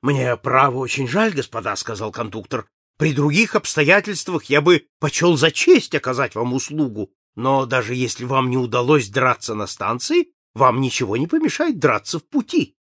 Мне, право, очень жаль, господа, — сказал кондуктор. При других обстоятельствах я бы почел за честь оказать вам услугу, но даже если вам не удалось драться на станции, вам ничего не помешает драться в пути.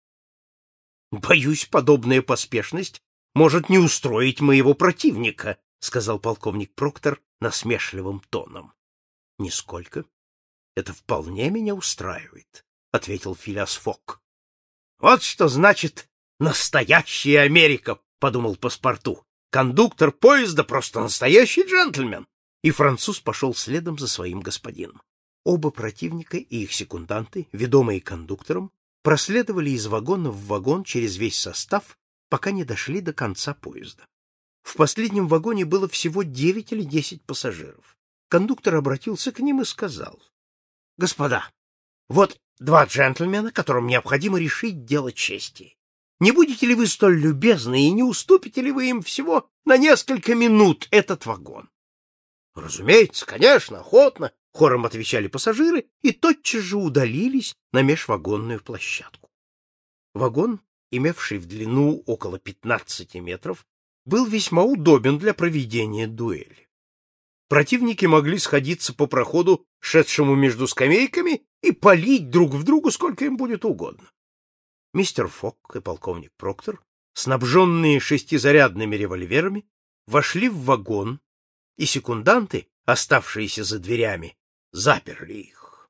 Боюсь, подобная поспешность может не устроить моего противника, — сказал полковник Проктор насмешливым тоном. — Нисколько. Это вполне меня устраивает, — ответил Филиас Фок. — Вот что значит настоящая Америка, — подумал паспорту. Кондуктор поезда просто настоящий джентльмен. И француз пошел следом за своим господином. Оба противника и их секунданты, ведомые кондуктором, проследовали из вагона в вагон через весь состав, пока не дошли до конца поезда. В последнем вагоне было всего 9 или 10 пассажиров. Кондуктор обратился к ним и сказал: — Господа, вот 2 джентльмена, которым необходимо решить дело чести. Не будете ли вы столь любезны и не уступите ли вы им всего на несколько минут этот вагон? — Разумеется, конечно, охотно, — хором отвечали пассажиры и тотчас же удалились на межвагонную площадку. Вагон, имевший в длину около 15 метров, был весьма удобен для проведения дуэли. Противники могли сходиться по проходу, шедшему между скамейками, и палить друг в друга сколько им будет угодно. Мистер Фок и полковник Проктор, снабженные 6-зарядными револьверами, вошли в вагон, и секунданты, оставшиеся за дверями, заперли их.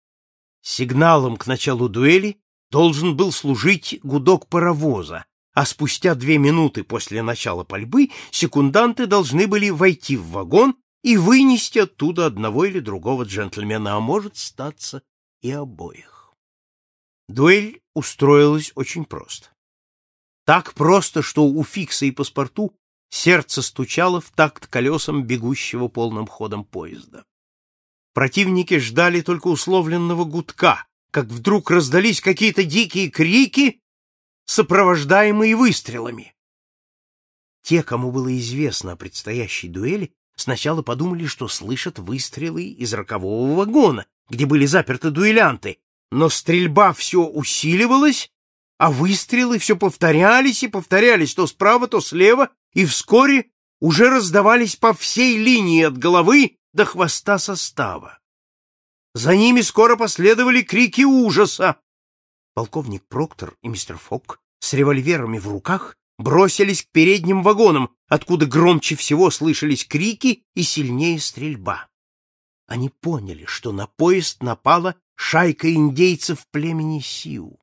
Сигналом к началу дуэли должен был служить гудок паровоза, а спустя 2 минуты после начала пальбы секунданты должны были войти в вагон и вынести оттуда одного или другого джентльмена, а может статься и обоих. Дуэль устроилась очень просто. Так просто, что у Фикса и паспорту сердце стучало в такт колесам бегущего полным ходом поезда. Противники ждали только условленного гудка, как вдруг раздались какие-то дикие крики, сопровождаемые выстрелами. Те, кому было известно о предстоящей дуэли, сначала подумали, что слышат выстрелы из рокового вагона, где были заперты дуэлянты, но стрельба все усиливалась, а выстрелы все повторялись и повторялись то справа, то слева, и вскоре уже раздавались по всей линии от головы до хвоста состава. За ними скоро последовали крики ужаса. Полковник Проктор и мистер Фок с револьверами в руках бросились к передним вагонам, откуда громче всего слышались крики и сильнее стрельба. Они поняли, что на поезд напала шайка индейцев племени Сиу.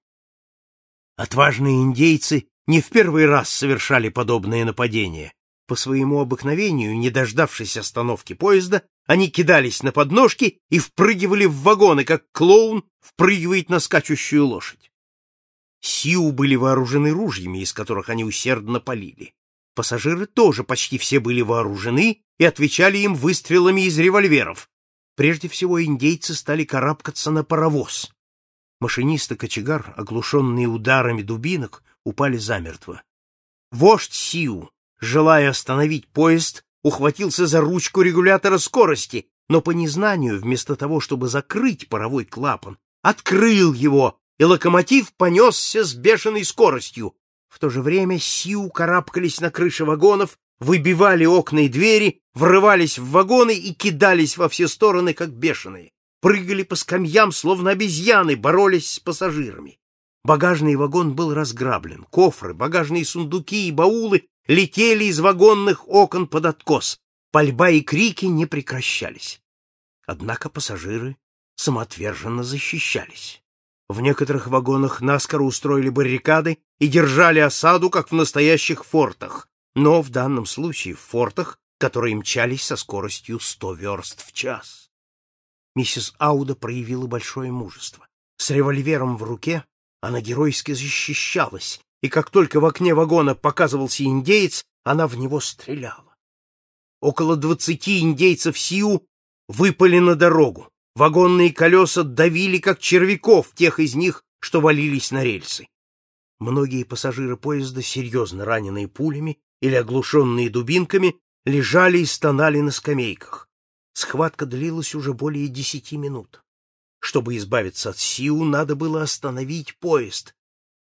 Отважные индейцы не в первый раз совершали подобные нападения. По своему обыкновению, не дождавшись остановки поезда, они кидались на подножки и впрыгивали в вагоны, как клоун впрыгивает на скачущую лошадь. Сиу были вооружены ружьями, из которых они усердно палили. Пассажиры тоже почти все были вооружены и отвечали им выстрелами из револьверов. Прежде всего индейцы стали карабкаться на паровоз. Машинист и кочегар, оглушенные ударами дубинок, упали замертво. Вождь Сиу, желая остановить поезд, ухватился за ручку регулятора скорости, но по незнанию, вместо того, чтобы закрыть паровой клапан, открыл его, и локомотив понесся с бешеной скоростью. В то же время Сиу карабкались на крыши вагонов, выбивали окна и двери, врывались в вагоны и кидались во все стороны, как бешеные. Прыгали по скамьям, словно обезьяны, боролись с пассажирами. Багажный вагон был разграблен. Кофры, багажные сундуки и баулы летели из вагонных окон под откос. Пальба и крики не прекращались. Однако пассажиры самоотверженно защищались. В некоторых вагонах наскоро устроили баррикады и держали осаду, как в настоящих фортах, но в данном случае в фортах, которые мчались со скоростью 100 верст в час. Миссис Ауда проявила большое мужество. С револьвером в руке она геройски защищалась, и как только в окне вагона показывался индеец, она в него стреляла. Около 20 индейцев Сиу выпали на дорогу. Вагонные колеса давили, как червяков, тех из них, что валились на рельсы. Многие пассажиры поезда, серьезно раненые пулями или оглушенные дубинками, лежали и стонали на скамейках. Схватка длилась уже более 10 минут. Чтобы избавиться от Сиу, надо было остановить поезд.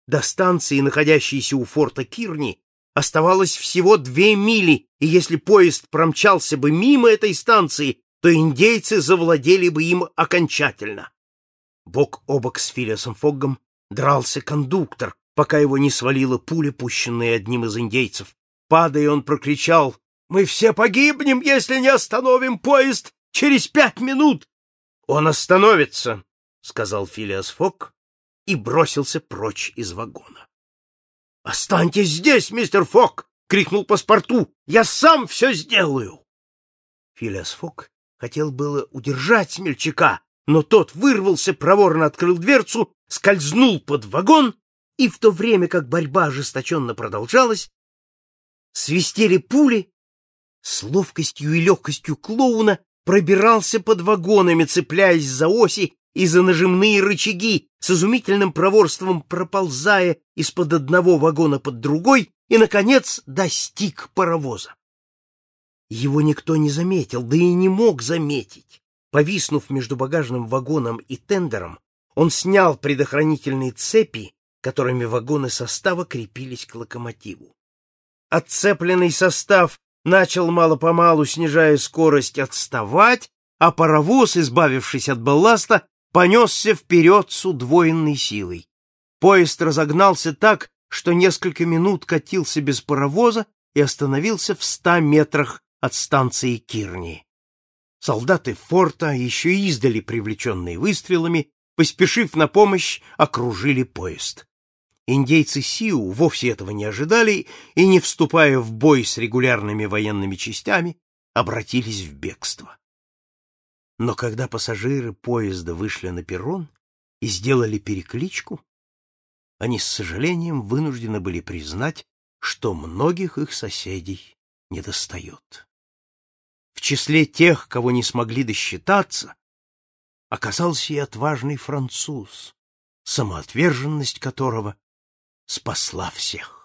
До станции, находящейся у форта Кирни, оставалось всего 2 мили, и если поезд промчался бы мимо этой станции, то индейцы завладели бы им окончательно. Бок о бок с Филиасом Фоггом дрался кондуктор, пока его не свалила пуля, пущенная одним из индейцев. Падая, он прокричал: «Мы все погибнем, если не остановим поезд через 5 минут!» «Он остановится», — сказал Филиас Фогг и бросился прочь из вагона. «Останьтесь здесь, мистер Фогг!» — крикнул паспорту. «Я сам все сделаю!» Филиас Фогг хотел было удержать смельчака, но тот вырвался, проворно открыл дверцу, скользнул под вагон, и в то время как борьба ожесточенно продолжалась, свистели пули, с ловкостью и легкостью клоуна пробирался под вагонами, цепляясь за оси и за нажимные рычаги, с изумительным проворством проползая из-под одного вагона под другой и, наконец, достиг паровоза. Его никто не заметил, да и не мог заметить. Повиснув между багажным вагоном и тендером, он снял предохранительные цепи, которыми вагоны состава крепились к локомотиву. Отцепленный состав начал мало-помалу, снижая скорость, отставать, а паровоз, избавившись от балласта, понесся вперед с удвоенной силой. Поезд разогнался так, что несколько минут катился без паровоза и остановился в 100 метрах от станции Кирни. Солдаты форта, еще издали привлеченные выстрелами, поспешив на помощь, окружили поезд. Индейцы Сиу вовсе этого не ожидали и, не вступая в бой с регулярными военными частями, обратились в бегство. Но когда пассажиры поезда вышли на перрон и сделали перекличку, они с сожалением вынуждены были признать, что многих их соседей недостает. В числе тех, кого не смогли досчитаться, оказался и отважный француз, самоотверженность которого спасла всех.